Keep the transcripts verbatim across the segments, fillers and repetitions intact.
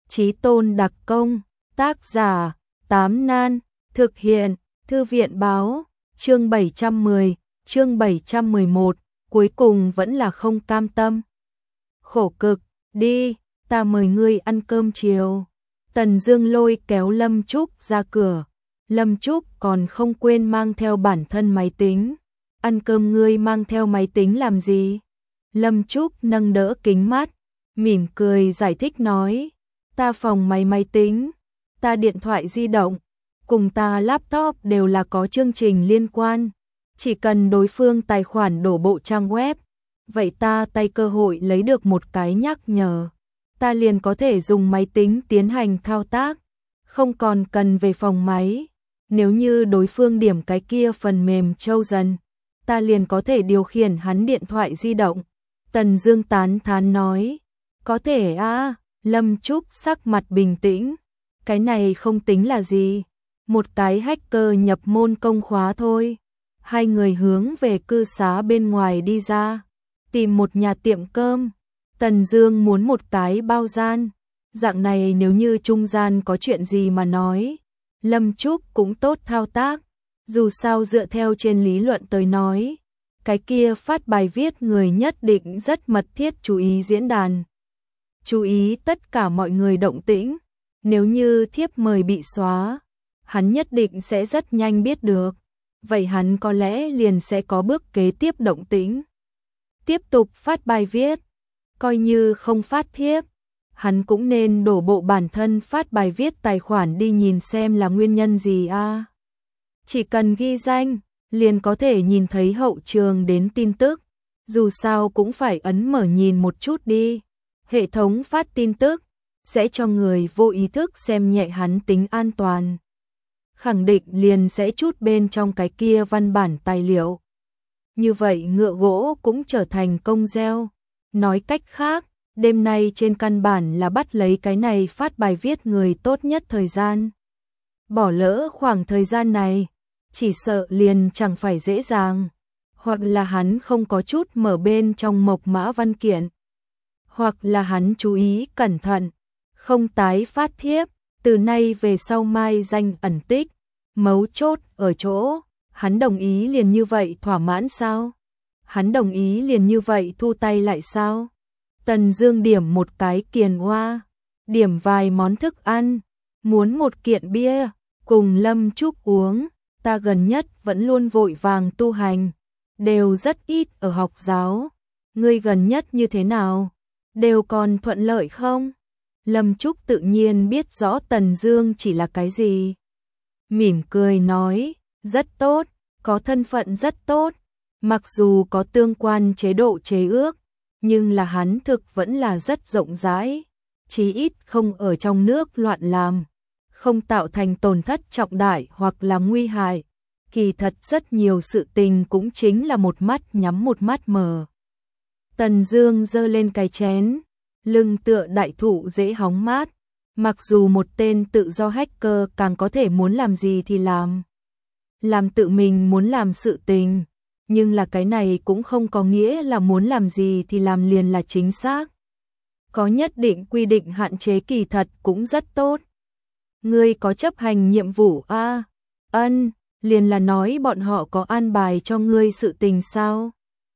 Chí tôn đặc công, tác giả, Tám Nan, thực hiện, Thư viện báo, chương bảy trăm mười, chương bảy trăm mười một, cuối cùng vẫn là không cam tâm. Khổ cực, đi, ta mời ngươi ăn cơm chiều. Tần Dương lôi kéo Lâm Trúc ra cửa. Lâm Trúc còn không quên mang theo bản thân máy tính. Ăn cơm ngươi mang theo máy tính làm gì? Lâm Trúc nâng đỡ kính mắt, mỉm cười giải thích nói, ta phòng máy máy tính, ta điện thoại di động, cùng ta laptop đều là có chương trình liên quan, chỉ cần đối phương tài khoản đổ bộ trang web, vậy ta tay cơ hội lấy được một cái nhắc nhở, ta liền có thể dùng máy tính tiến hành thao tác, không còn cần về phòng máy. Nếu như đối phương điểm cái kia phần mềm trâu dần, ta liền có thể điều khiển hắn điện thoại di động. Tần Dương tán thán nói, có thể a. Lâm Trúc sắc mặt bình tĩnh, cái này không tính là gì, một cái hacker nhập môn công khóa thôi. Hai người hướng về cư xá bên ngoài đi ra, tìm một nhà tiệm cơm. Tần Dương muốn một cái bao gian, dạng này nếu như trung gian có chuyện gì mà nói, Lâm Trúc cũng tốt thao tác, dù sao dựa theo trên lý luận tới nói, cái kia phát bài viết người nhất định rất mật thiết chú ý diễn đàn, chú ý tất cả mọi người động tĩnh, nếu như thiếp mời bị xóa, hắn nhất định sẽ rất nhanh biết được, vậy hắn có lẽ liền sẽ có bước kế tiếp động tĩnh. Tiếp tục phát bài viết, coi như không phát thiếp, hắn cũng nên đổ bộ bản thân phát bài viết tài khoản đi nhìn xem là nguyên nhân gì a. À. Chỉ cần ghi danh, liền có thể nhìn thấy hậu trường đến tin tức, dù sao cũng phải ấn mở nhìn một chút đi. Hệ thống phát tin tức sẽ cho người vô ý thức xem nhẹ hắn tính an toàn. Khẳng định liền sẽ chút bên trong cái kia văn bản tài liệu. Như vậy ngựa gỗ cũng trở thành công gieo. Nói cách khác, đêm nay trên căn bản là bắt lấy cái này phát bài viết người tốt nhất thời gian. Bỏ lỡ khoảng thời gian này, chỉ sợ liền chẳng phải dễ dàng. Hoặc là hắn không có chút mở bên trong mộc mã văn kiện. Hoặc là hắn chú ý cẩn thận, không tái phát thiếp, từ nay về sau mai danh ẩn tích, mấu chốt ở chỗ, hắn đồng ý liền như vậy thỏa mãn sao? Hắn đồng ý liền như vậy thu tay lại sao? Tần Dương điểm một cái kiền hoa, điểm vài món thức ăn, muốn một kiện bia, cùng Lâm Trúc uống, ta gần nhất vẫn luôn vội vàng tu hành, đều rất ít ở học giáo, ngươi gần nhất như thế nào? Đều còn thuận lợi không? Lâm Trúc tự nhiên biết rõ Tần Dương chỉ là cái gì. Mỉm cười nói, rất tốt, có thân phận rất tốt, mặc dù có tương quan chế độ chế ước, nhưng là hắn thực vẫn là rất rộng rãi, chí ít không ở trong nước loạn làm, không tạo thành tổn thất trọng đại hoặc là nguy hại. Kỳ thật rất nhiều sự tình cũng chính là một mắt nhắm một mắt mở. Tần Dương giơ lên cái chén, lưng tựa đại thụ dễ hóng mát, mặc dù một tên tự do hacker càng có thể muốn làm gì thì làm. Làm tự mình muốn làm sự tình, nhưng là cái này cũng không có nghĩa là muốn làm gì thì làm liền là chính xác. Có nhất định quy định hạn chế kỳ thật cũng rất tốt. Ngươi có chấp hành nhiệm vụ a? À? Ân, liền là nói bọn họ có an bài cho ngươi sự tình sao?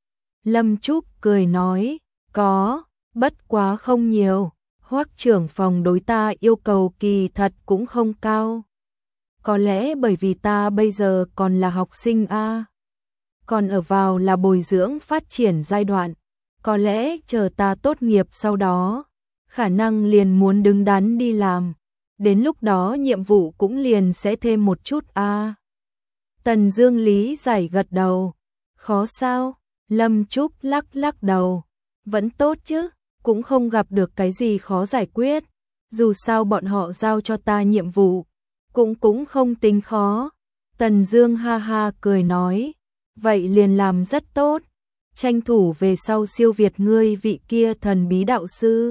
Lâm Trúc cười nói, có, bất quá không nhiều, Hoắc trưởng phòng đối ta yêu cầu kỳ thật cũng không cao. Có lẽ bởi vì ta bây giờ còn là học sinh a, còn ở vào là bồi dưỡng phát triển giai đoạn, có lẽ chờ ta tốt nghiệp sau đó, khả năng liền muốn đứng đắn đi làm, đến lúc đó nhiệm vụ cũng liền sẽ thêm một chút a. Tần Dương lý giải gật đầu, khó sao? Lâm Trúc lắc lắc đầu, vẫn tốt chứ, cũng không gặp được cái gì khó giải quyết, dù sao bọn họ giao cho ta nhiệm vụ, cũng cũng không tính khó. Tần Dương ha ha cười nói, vậy liền làm rất tốt, tranh thủ về sau siêu việt ngươi vị kia thần bí đạo sư.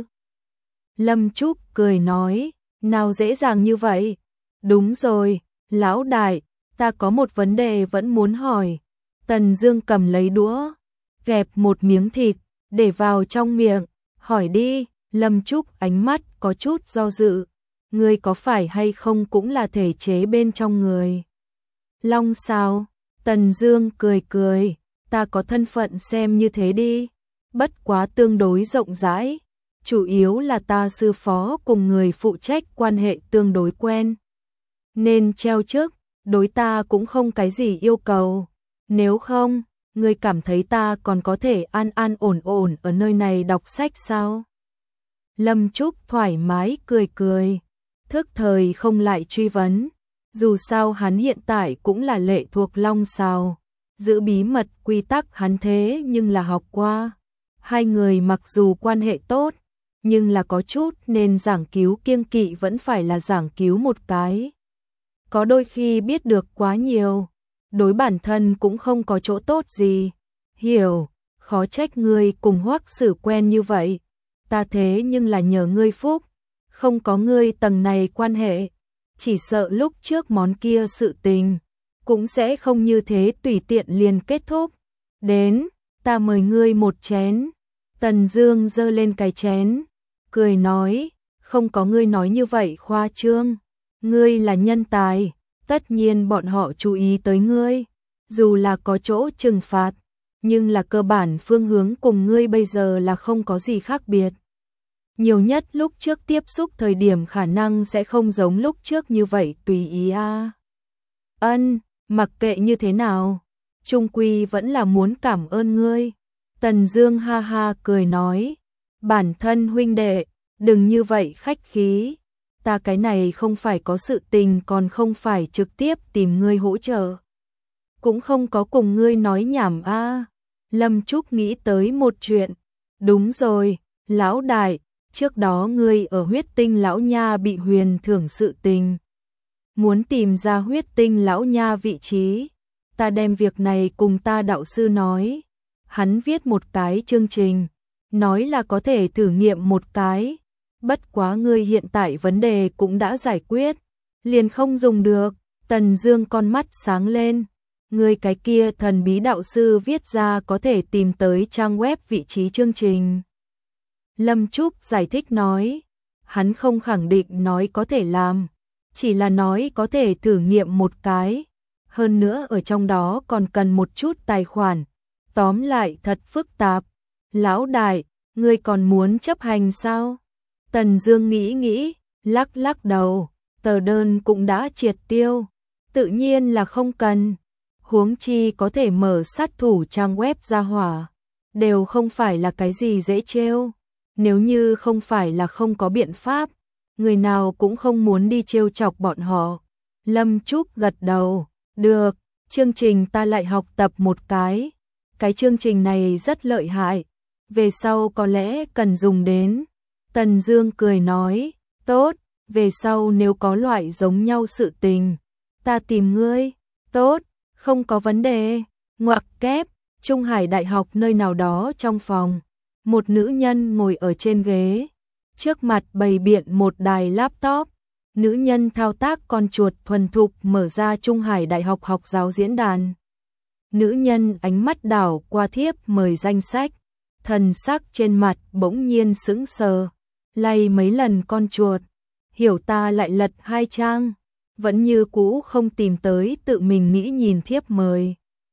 Lâm Trúc cười nói, nào dễ dàng như vậy, đúng rồi, lão đại, ta có một vấn đề vẫn muốn hỏi. Tần Dương cầm lấy đũa, gẹp một miếng thịt, để vào trong miệng, hỏi đi. Lâm Trúc ánh mắt có chút do dự, ngươi có phải hay không cũng là thể chế bên trong người. Long sao? Tần Dương cười cười, ta có thân phận xem như thế đi, bất quá tương đối rộng rãi, chủ yếu là ta sư phó cùng người phụ trách quan hệ tương đối quen. Nên treo chức, đối ta cũng không cái gì yêu cầu, nếu không, ngươi cảm thấy ta còn có thể an an ổn ổn ở nơi này đọc sách sao? Lâm Trúc thoải mái cười cười, thức thời không lại truy vấn, dù sao hắn hiện tại cũng là lệ thuộc Long Sào, giữ bí mật quy tắc hắn thế nhưng là học qua. Hai người mặc dù quan hệ tốt, nhưng là có chút nên giảng cứu kiêng kỵ vẫn phải là giảng cứu một cái. Có đôi khi biết được quá nhiều, đối bản thân cũng không có chỗ tốt gì. Hiểu, khó trách ngươi cùng Hoắc Sử quen như vậy, ta thế nhưng là nhờ ngươi phúc, không có ngươi tầng này quan hệ, chỉ sợ lúc trước món kia sự tình, cũng sẽ không như thế tùy tiện liền kết thúc. Đến, ta mời ngươi một chén. Tần Dương giơ lên cái chén, cười nói, không có ngươi nói như vậy khoa trương, ngươi là nhân tài, tất nhiên bọn họ chú ý tới ngươi, dù là có chỗ trừng phạt, nhưng là cơ bản phương hướng cùng ngươi bây giờ là không có gì khác biệt. Nhiều nhất lúc trước tiếp xúc thời điểm khả năng sẽ không giống lúc trước như vậy tùy ý a. À. Ân, mặc kệ như thế nào, chung quy vẫn là muốn cảm ơn ngươi. Tần Dương ha ha cười nói, bản thân huynh đệ, đừng như vậy khách khí, ta cái này không phải có sự tình còn không phải trực tiếp tìm ngươi hỗ trợ. Cũng không có cùng ngươi nói nhảm a. À. Lâm Trúc nghĩ tới một chuyện, đúng rồi, lão đại, trước đó ngươi ở huyết tinh lão nha bị huyền thưởng sự tình. Muốn tìm ra huyết tinh lão nha vị trí, ta đem việc này cùng ta đạo sư nói. Hắn viết một cái chương trình, nói là có thể thử nghiệm một cái, bất quá ngươi hiện tại vấn đề cũng đã giải quyết, liền không dùng được. Tần Dương con mắt sáng lên, ngươi cái kia thần bí đạo sư viết ra có thể tìm tới trang web vị trí chương trình. Lâm Trúc giải thích nói, hắn không khẳng định nói có thể làm, chỉ là nói có thể thử nghiệm một cái, hơn nữa ở trong đó còn cần một chút tài khoản. Tóm lại thật phức tạp. Lão đại, ngươi còn muốn chấp hành sao? Tần Dương nghĩ nghĩ, lắc lắc đầu, tờ đơn cũng đã triệt tiêu, tự nhiên là không cần. Huống chi có thể mở sát thủ trang web ra hỏa, đều không phải là cái gì dễ trêu. Nếu như không phải là không có biện pháp, người nào cũng không muốn đi trêu chọc bọn họ. Lâm Trúc gật đầu, được, chương trình ta lại học tập một cái. Cái chương trình này rất lợi hại, về sau có lẽ cần dùng đến. Tần Dương cười nói, tốt, về sau nếu có loại giống nhau sự tình, ta tìm ngươi. Tốt, không có vấn đề. Ngoặc kép, Trung Hải Đại học nơi nào đó trong phòng, một nữ nhân ngồi ở trên ghế, trước mặt bày biện một đài laptop. Nữ nhân thao tác con chuột thuần thục mở ra Trung Hải Đại học học giáo diễn đàn. Nữ nhân ánh mắt đảo qua thiếp mời danh sách, thần sắc trên mặt bỗng nhiên sững sờ, lay mấy lần con chuột, hiểu ta lại lật hai trang, vẫn như cũ không tìm tới tự mình nghĩ nhìn thiếp mời.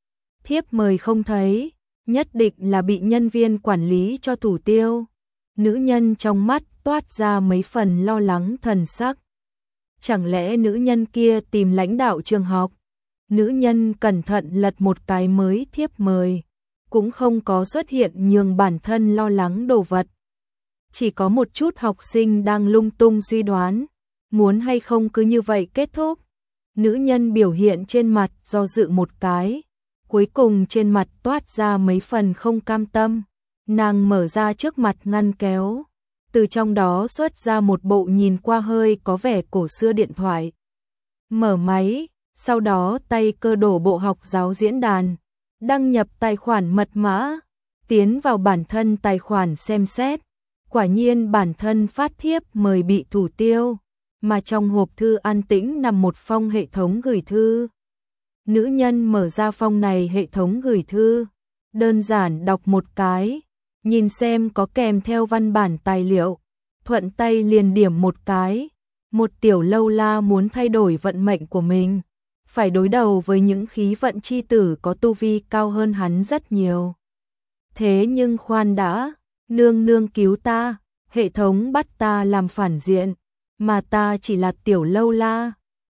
Thiếp mời không thấy, nhất định là bị nhân viên quản lý cho thủ tiêu. Nữ nhân trong mắt toát ra mấy phần lo lắng thần sắc. Chẳng lẽ nữ nhân kia tìm lãnh đạo trường học? Nữ nhân cẩn thận lật một cái mới thiếp mời, cũng không có xuất hiện nhường bản thân lo lắng đồ vật. Chỉ có một chút học sinh đang lung tung suy đoán, muốn hay không cứ như vậy kết thúc. Nữ nhân biểu hiện trên mặt do dự một cái, cuối cùng trên mặt toát ra mấy phần không cam tâm. Nàng mở ra trước mặt ngăn kéo, từ trong đó xuất ra một bộ nhìn qua hơi có vẻ cổ xưa điện thoại. Mở máy, sau đó tay cơ đổ bộ học giáo diễn đàn, đăng nhập tài khoản mật mã, tiến vào bản thân tài khoản xem xét. Quả nhiên bản thân phát thiếp mời bị thủ tiêu, mà trong hộp thư an tĩnh nằm một phong hệ thống gửi thư. Nữ nhân mở ra phong này hệ thống gửi thư, đơn giản đọc một cái, nhìn xem có kèm theo văn bản tài liệu, thuận tay liền điểm một cái. Một tiểu lâu la muốn thay đổi vận mệnh của mình, phải đối đầu với những khí vận chi tử có tu vi cao hơn hắn rất nhiều. Thế nhưng khoan đã, nương nương cứu ta, hệ thống bắt ta làm phản diện, mà ta chỉ là tiểu lâu la,